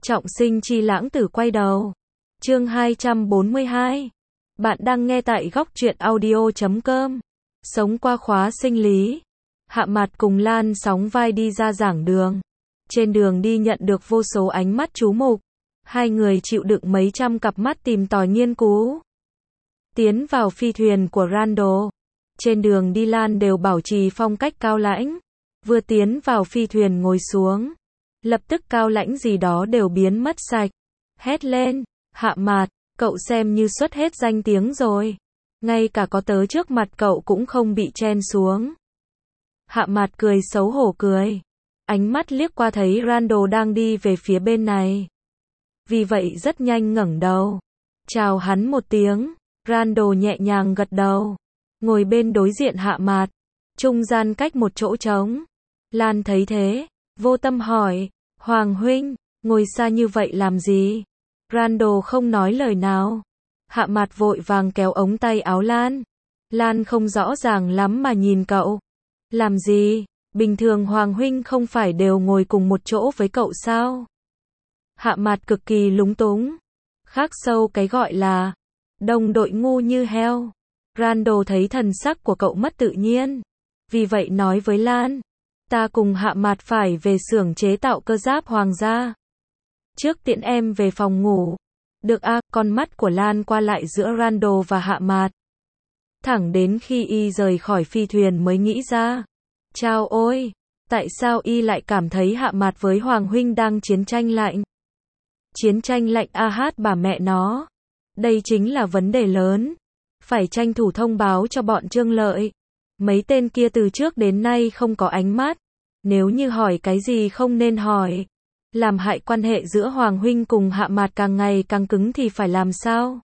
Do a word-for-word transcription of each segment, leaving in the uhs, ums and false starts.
Trọng sinh chi lãng tử quay đầu. Chương hai trăm bốn mươi hai. Bạn đang nghe tại góc truyện audio chấm com. Sống qua khóa sinh lý. Hạ Mạt cùng Lan sóng vai đi ra giảng đường. Trên đường đi nhận được vô số ánh mắt chú mục. Hai người chịu đựng mấy trăm cặp mắt tìm tòi nghiên cứu. Tiến vào phi thuyền của Randall. Trên đường đi Lan đều bảo trì phong cách cao lãnh. Vừa tiến vào phi thuyền ngồi xuống. Lập tức cao lãnh gì đó đều biến mất sạch. Hét lên, Hạ Mạt, cậu xem như xuất hết danh tiếng rồi. Ngay cả có tớ trước mặt cậu cũng không bị chen xuống. Hạ Mạt cười xấu hổ cười. Ánh mắt liếc qua thấy Randall đang đi về phía bên này. Vì vậy rất nhanh ngẩng đầu. Chào hắn một tiếng. Randall nhẹ nhàng gật đầu. Ngồi bên đối diện Hạ Mạt. Trung gian cách một chỗ trống. Lan thấy thế, vô tâm hỏi, Hoàng huynh, ngồi xa như vậy làm gì? Randall không nói lời nào. Hạ Mạt vội vàng kéo ống tay áo Lan. Lan không rõ ràng lắm mà nhìn cậu. Làm gì? Bình thường Hoàng huynh không phải đều ngồi cùng một chỗ với cậu sao? Hạ Mạt cực kỳ lúng túng. Khác sâu cái gọi là đồng đội ngu như heo. Randall thấy thần sắc của cậu mất tự nhiên. Vì vậy nói với Lan. Ta cùng Hạ Mạt phải về xưởng chế tạo cơ giáp hoàng gia. Trước tiễn em về phòng ngủ. Được a, à, con mắt của Lan qua lại giữa Randall và Hạ Mạt. Thẳng đến khi y rời khỏi phi thuyền mới nghĩ ra. Chao ôi, tại sao y lại cảm thấy Hạ Mạt với Hoàng huynh đang chiến tranh lạnh? Chiến tranh lạnh a hát bà mẹ nó. Đây chính là vấn đề lớn. Phải tranh thủ thông báo cho bọn Trương Lợi. Mấy tên kia từ trước đến nay không có ánh mắt. Nếu như hỏi cái gì không nên hỏi. Làm hại quan hệ giữa Hoàng huynh cùng Hạ Mạt càng ngày càng cứng thì phải làm sao?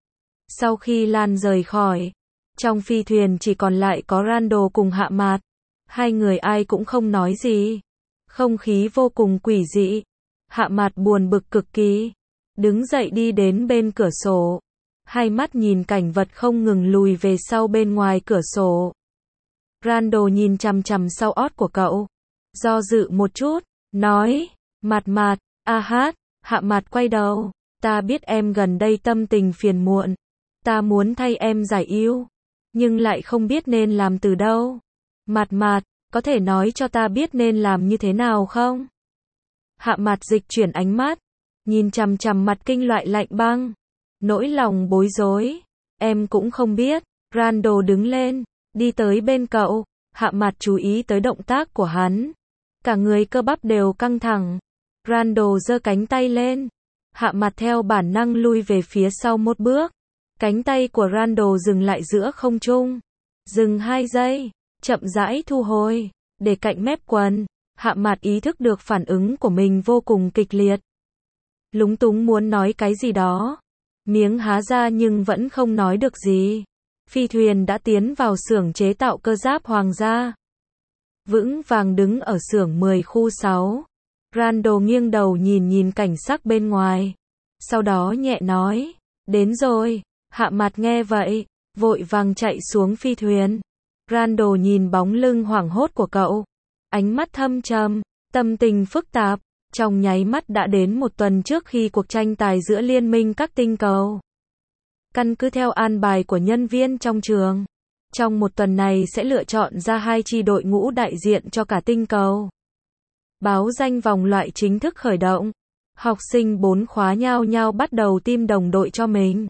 Sau khi Lan rời khỏi. Trong phi thuyền chỉ còn lại có Randall cùng Hạ Mạt. Hai người ai cũng không nói gì. Không khí vô cùng quỷ dị. Hạ Mạt buồn bực cực kỳ. Đứng dậy đi đến bên cửa sổ. Hai mắt nhìn cảnh vật không ngừng lùi về sau bên ngoài cửa sổ. Randall nhìn chằm chằm sau ót của cậu. Do dự một chút, nói, Mạt Mạt, a hát, Hạ Mạt quay đầu. Ta biết em gần đây tâm tình phiền muộn. Ta muốn thay em giải ưu. Nhưng lại không biết nên làm từ đâu. Mạt Mạt, có thể nói cho ta biết nên làm như thế nào không? Hạ Mạt dịch chuyển ánh mắt. Nhìn chằm chằm mặt kinh loại lạnh băng. Nỗi lòng bối rối. Em cũng không biết. Randall đứng lên. Đi tới bên cậu. Hạ Mạt chú ý tới động tác của hắn. Cả người cơ bắp đều căng thẳng. Randall giơ cánh tay lên. Hạ Mạt theo bản năng lui về phía sau một bước. Cánh tay của Randall dừng lại giữa không trung. Dừng hai giây. Chậm rãi thu hồi. Để cạnh mép quần. Hạ Mạt ý thức được phản ứng của mình vô cùng kịch liệt. Lúng túng muốn nói cái gì đó. Miếng há ra nhưng vẫn không nói được gì. Phi thuyền đã tiến vào xưởng chế tạo cơ giáp hoàng gia. Vững vàng đứng ở xưởng mười khu sáu. Randall nghiêng đầu nhìn nhìn cảnh sắc bên ngoài. Sau đó nhẹ nói. Đến rồi. Hạ Mạt nghe vậy. Vội vàng chạy xuống phi thuyền. Randall nhìn bóng lưng hoảng hốt của cậu. Ánh mắt thâm trầm. Tâm tình phức tạp. Trong nháy mắt đã đến một tuần trước khi cuộc tranh tài giữa liên minh các tinh cầu. Căn cứ theo an bài của nhân viên trong trường. Trong một tuần này sẽ lựa chọn ra hai chi đội ngũ đại diện cho cả tinh cầu. Báo danh vòng loại chính thức khởi động. Học sinh bốn khóa nhao nhao bắt đầu team đồng đội cho mình.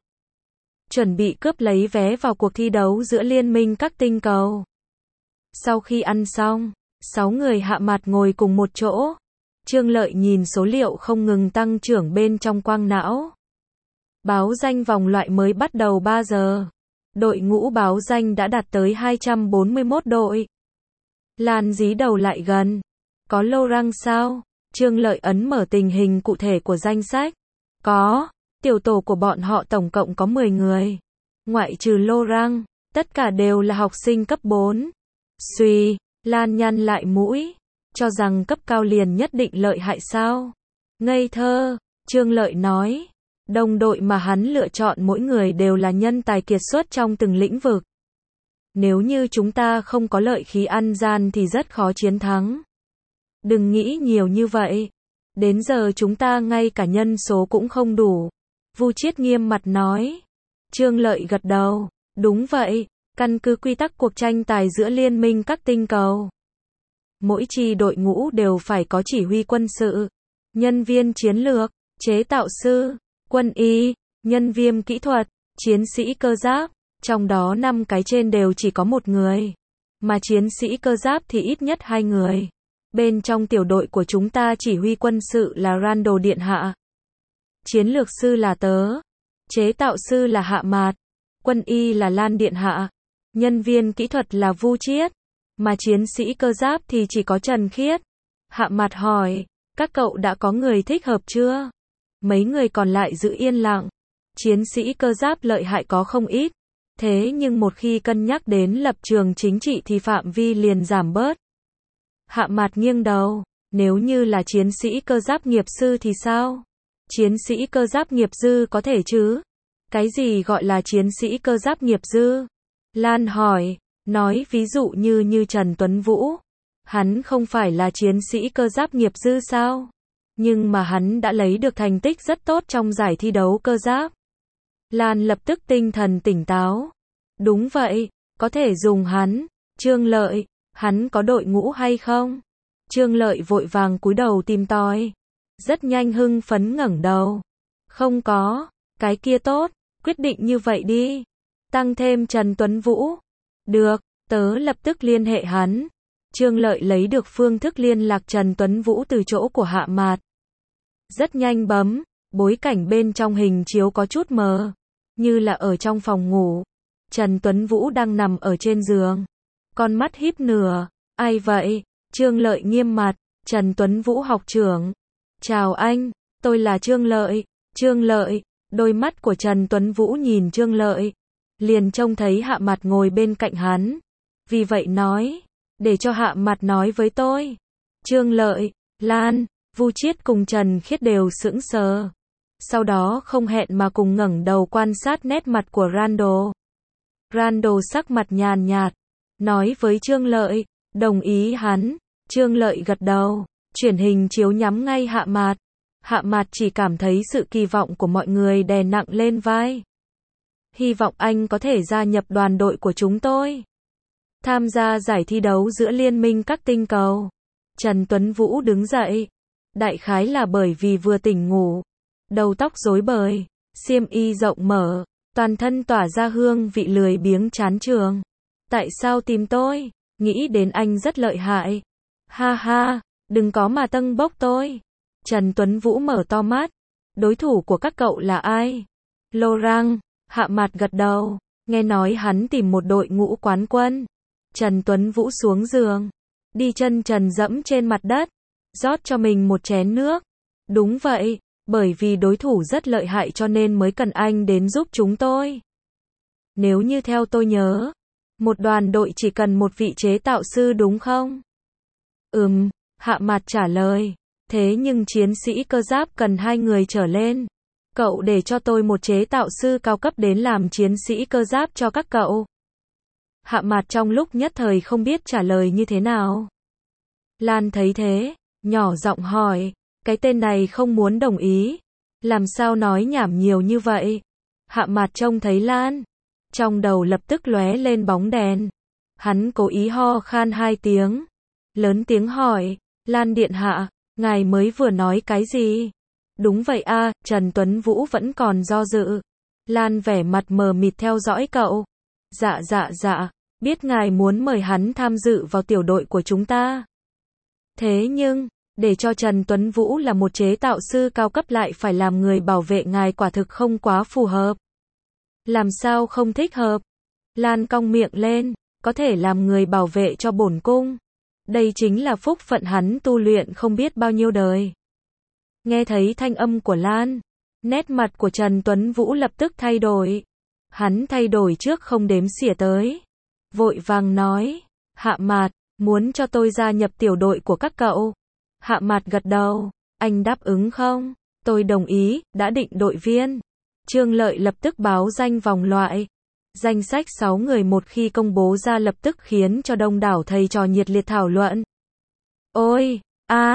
Chuẩn bị cướp lấy vé vào cuộc thi đấu giữa liên minh các tinh cầu. Sau khi ăn xong, sáu người Hạ Mạt ngồi cùng một chỗ. Trương Lợi nhìn số liệu không ngừng tăng trưởng bên trong quang não. Báo danh vòng loại mới bắt đầu ba giờ. Đội ngũ báo danh đã đạt tới hai trăm bốn mươi mốt đội. Lan dí đầu lại gần. Có lô răng sao? Trương Lợi ấn mở tình hình cụ thể của danh sách. Có. Tiểu tổ của bọn họ tổng cộng có mười người. Ngoại trừ lô răng, tất cả đều là học sinh cấp bốn. Suy, Lan nhăn lại mũi. Cho rằng cấp cao liền nhất định lợi hại sao? Ngây thơ, Trương Lợi nói. Đồng đội mà hắn lựa chọn mỗi người đều là nhân tài kiệt xuất trong từng lĩnh vực. Nếu như chúng ta không có lợi khí ăn gian thì rất khó chiến thắng. Đừng nghĩ nhiều như vậy. Đến giờ chúng ta ngay cả nhân số cũng không đủ. Vu Chiết nghiêm mặt nói. Trương Lợi gật đầu. Đúng vậy, căn cứ quy tắc cuộc tranh tài giữa liên minh các tinh cầu. Mỗi chi đội ngũ đều phải có chỉ huy quân sự, nhân viên chiến lược, chế tạo sư, quân y, nhân viên kỹ thuật, chiến sĩ cơ giáp. Trong đó năm cái trên đều chỉ có một người. Mà chiến sĩ cơ giáp thì ít nhất hai người. Bên trong tiểu đội của chúng ta chỉ huy quân sự là Randall Điện Hạ. Chiến lược sư là tớ. Chế tạo sư là Hạ Mạt. Quân y là Lan Điện Hạ. Nhân viên kỹ thuật là Vu Chiết. Mà chiến sĩ cơ giáp thì chỉ có Trần Khiết. Hạ Mạt hỏi, các cậu đã có người thích hợp chưa? Mấy người còn lại giữ yên lặng. Chiến sĩ cơ giáp lợi hại có không ít. Thế nhưng một khi cân nhắc đến lập trường chính trị thì phạm vi liền giảm bớt. Hạ Mạt nghiêng đầu, nếu như là chiến sĩ cơ giáp nghiệp sư thì sao? Chiến sĩ cơ giáp nghiệp dư có thể chứ? Cái gì gọi là chiến sĩ cơ giáp nghiệp dư? Lan hỏi, nói ví dụ như như Trần Tuấn Vũ. Hắn không phải là chiến sĩ cơ giáp nghiệp dư sao? Nhưng mà hắn đã lấy được thành tích rất tốt trong giải thi đấu cơ giáp. Lan lập tức tinh thần tỉnh táo. Đúng vậy, có thể dùng hắn. Trương Lợi, hắn có đội ngũ hay không? Trương Lợi vội vàng cúi đầu tìm tòi. Rất nhanh hưng phấn ngẩng đầu. Không có, cái kia tốt, quyết định như vậy đi. Tăng thêm Trần Tuấn Vũ. Được, tớ lập tức liên hệ hắn. Trương Lợi lấy được phương thức liên lạc Trần Tuấn Vũ từ chỗ của Hạ Mạt. Rất nhanh bấm, bối cảnh bên trong hình chiếu có chút mờ, như là ở trong phòng ngủ. Trần Tuấn Vũ đang nằm ở trên giường, con mắt híp nửa. Ai vậy? Trương Lợi nghiêm mặt. Trần Tuấn Vũ học trưởng. Chào anh, tôi là Trương Lợi. Trương Lợi, đôi mắt của Trần Tuấn Vũ nhìn Trương Lợi, liền trông thấy Hạ Mạt ngồi bên cạnh hắn. Vì vậy nói, để cho Hạ Mạt nói với tôi. Trương Lợi, Lan, Vu Chiết cùng Trần Khiết đều sững sờ. Sau đó không hẹn mà cùng ngẩng đầu quan sát nét mặt của Randall. Randall sắc mặt nhàn nhạt, nói với Trương Lợi, đồng ý hắn. Trương Lợi gật đầu, chuyển hình chiếu nhắm ngay Hạ Mạt. Hạ Mạt chỉ cảm thấy sự kỳ vọng của mọi người đè nặng lên vai. Hy vọng anh có thể gia nhập đoàn đội của chúng tôi. Tham gia giải thi đấu giữa liên minh các tinh cầu. Trần Tuấn Vũ đứng dậy. Đại khái là bởi vì vừa tỉnh ngủ. Đầu tóc rối bời, xiêm y rộng mở, toàn thân tỏa ra hương vị lười biếng chán trường. Tại sao tìm tôi? Nghĩ đến anh rất lợi hại. Ha ha, đừng có mà tâng bốc tôi. Trần Tuấn Vũ mở to mắt. Đối thủ của các cậu là ai? Laurent. Hạ Mạt gật đầu. Nghe nói hắn tìm một đội ngũ quán quân. Trần Tuấn Vũ xuống giường, đi chân trần dẫm trên mặt đất, rót cho mình một chén nước. Đúng vậy, bởi vì đối thủ rất lợi hại cho nên mới cần anh đến giúp chúng tôi. Nếu như theo tôi nhớ, một đoàn đội chỉ cần một vị chế tạo sư đúng không? Ừm, Hạ Mạt trả lời. Thế nhưng chiến sĩ cơ giáp cần hai người trở lên. Cậu để cho tôi một chế tạo sư cao cấp đến làm chiến sĩ cơ giáp cho các cậu. Hạ Mạt trong lúc nhất thời không biết trả lời như thế nào. Lan thấy thế, nhỏ giọng hỏi, cái tên này không muốn đồng ý. Làm sao nói nhảm nhiều như vậy? Hạ Mạt trông thấy Lan, trong đầu lập tức lóe lên bóng đèn. Hắn cố ý ho khan hai tiếng, lớn tiếng hỏi, Lan Điện Hạ, ngài mới vừa nói cái gì? Đúng vậy a, Trần Tuấn Vũ vẫn còn do dự. Lan vẻ mặt mờ mịt theo dõi cậu. Dạ dạ dạ, biết ngài muốn mời hắn tham dự vào tiểu đội của chúng ta. Thế nhưng, để cho Trần Tuấn Vũ là một chế tạo sư cao cấp lại phải làm người bảo vệ ngài quả thực không quá phù hợp. Làm sao không thích hợp? Lan cong miệng lên, có thể làm người bảo vệ cho bổn cung. Đây chính là phúc phận hắn tu luyện không biết bao nhiêu đời. Nghe thấy thanh âm của Lan, nét mặt của Trần Tuấn Vũ lập tức thay đổi. Hắn thay đổi trước không đếm xỉa tới. Vội vàng nói, Hạ Mạt, muốn cho tôi gia nhập tiểu đội của các cậu. Hạ Mạt gật đầu, anh đáp ứng không? Tôi đồng ý, đã định đội viên. Trương Lợi lập tức báo danh vòng loại. Danh sách sáu người một khi công bố ra lập tức khiến cho đông đảo thầy trò nhiệt liệt thảo luận. Ôi, a,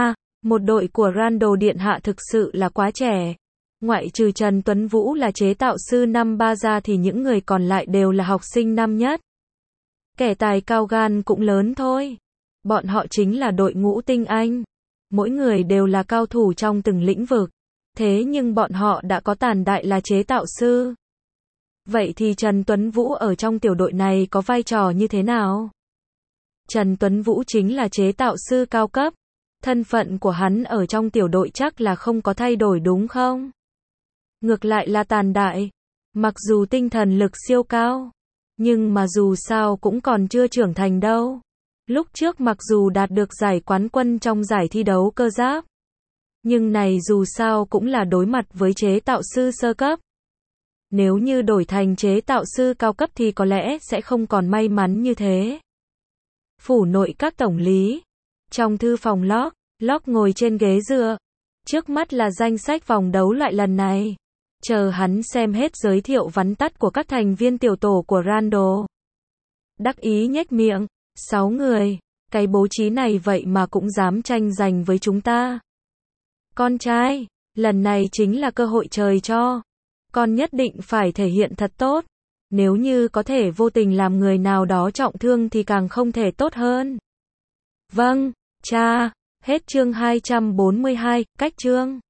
Một đội của Randall Điện Hạ thực sự là quá trẻ. Ngoại trừ Trần Tuấn Vũ là chế tạo sư năm ba ra thì những người còn lại đều là học sinh năm nhất. Kẻ tài cao gan cũng lớn thôi. Bọn họ chính là đội ngũ tinh anh. Mỗi người đều là cao thủ trong từng lĩnh vực. Thế nhưng bọn họ đã có tàn đại là chế tạo sư. Vậy thì Trần Tuấn Vũ ở trong tiểu đội này có vai trò như thế nào? Trần Tuấn Vũ chính là chế tạo sư cao cấp. Thân phận của hắn ở trong tiểu đội chắc là không có thay đổi đúng không? Ngược lại là tàn đại. Mặc dù tinh thần lực siêu cao, nhưng mà dù sao cũng còn chưa trưởng thành đâu. Lúc trước mặc dù đạt được giải quán quân trong giải thi đấu cơ giáp, nhưng này dù sao cũng là đối mặt với chế tạo sư sơ cấp. Nếu như đổi thành chế tạo sư cao cấp thì có lẽ sẽ không còn may mắn như thế. Phủ nội các tổng lý. Trong thư phòng Locke, Locke ngồi trên ghế dựa. Trước mắt là danh sách vòng đấu loại lần này. Chờ hắn xem hết giới thiệu vắn tắt của các thành viên tiểu tổ của Randall. Đắc ý nhếch miệng. Sáu người. Cái bố trí này vậy mà cũng dám tranh giành với chúng ta. Con trai, lần này chính là cơ hội trời cho. Con nhất định phải thể hiện thật tốt. Nếu như có thể vô tình làm người nào đó trọng thương thì càng không thể tốt hơn. Vâng, cha. Hết chương hai trăm bốn mươi hai, cách chương.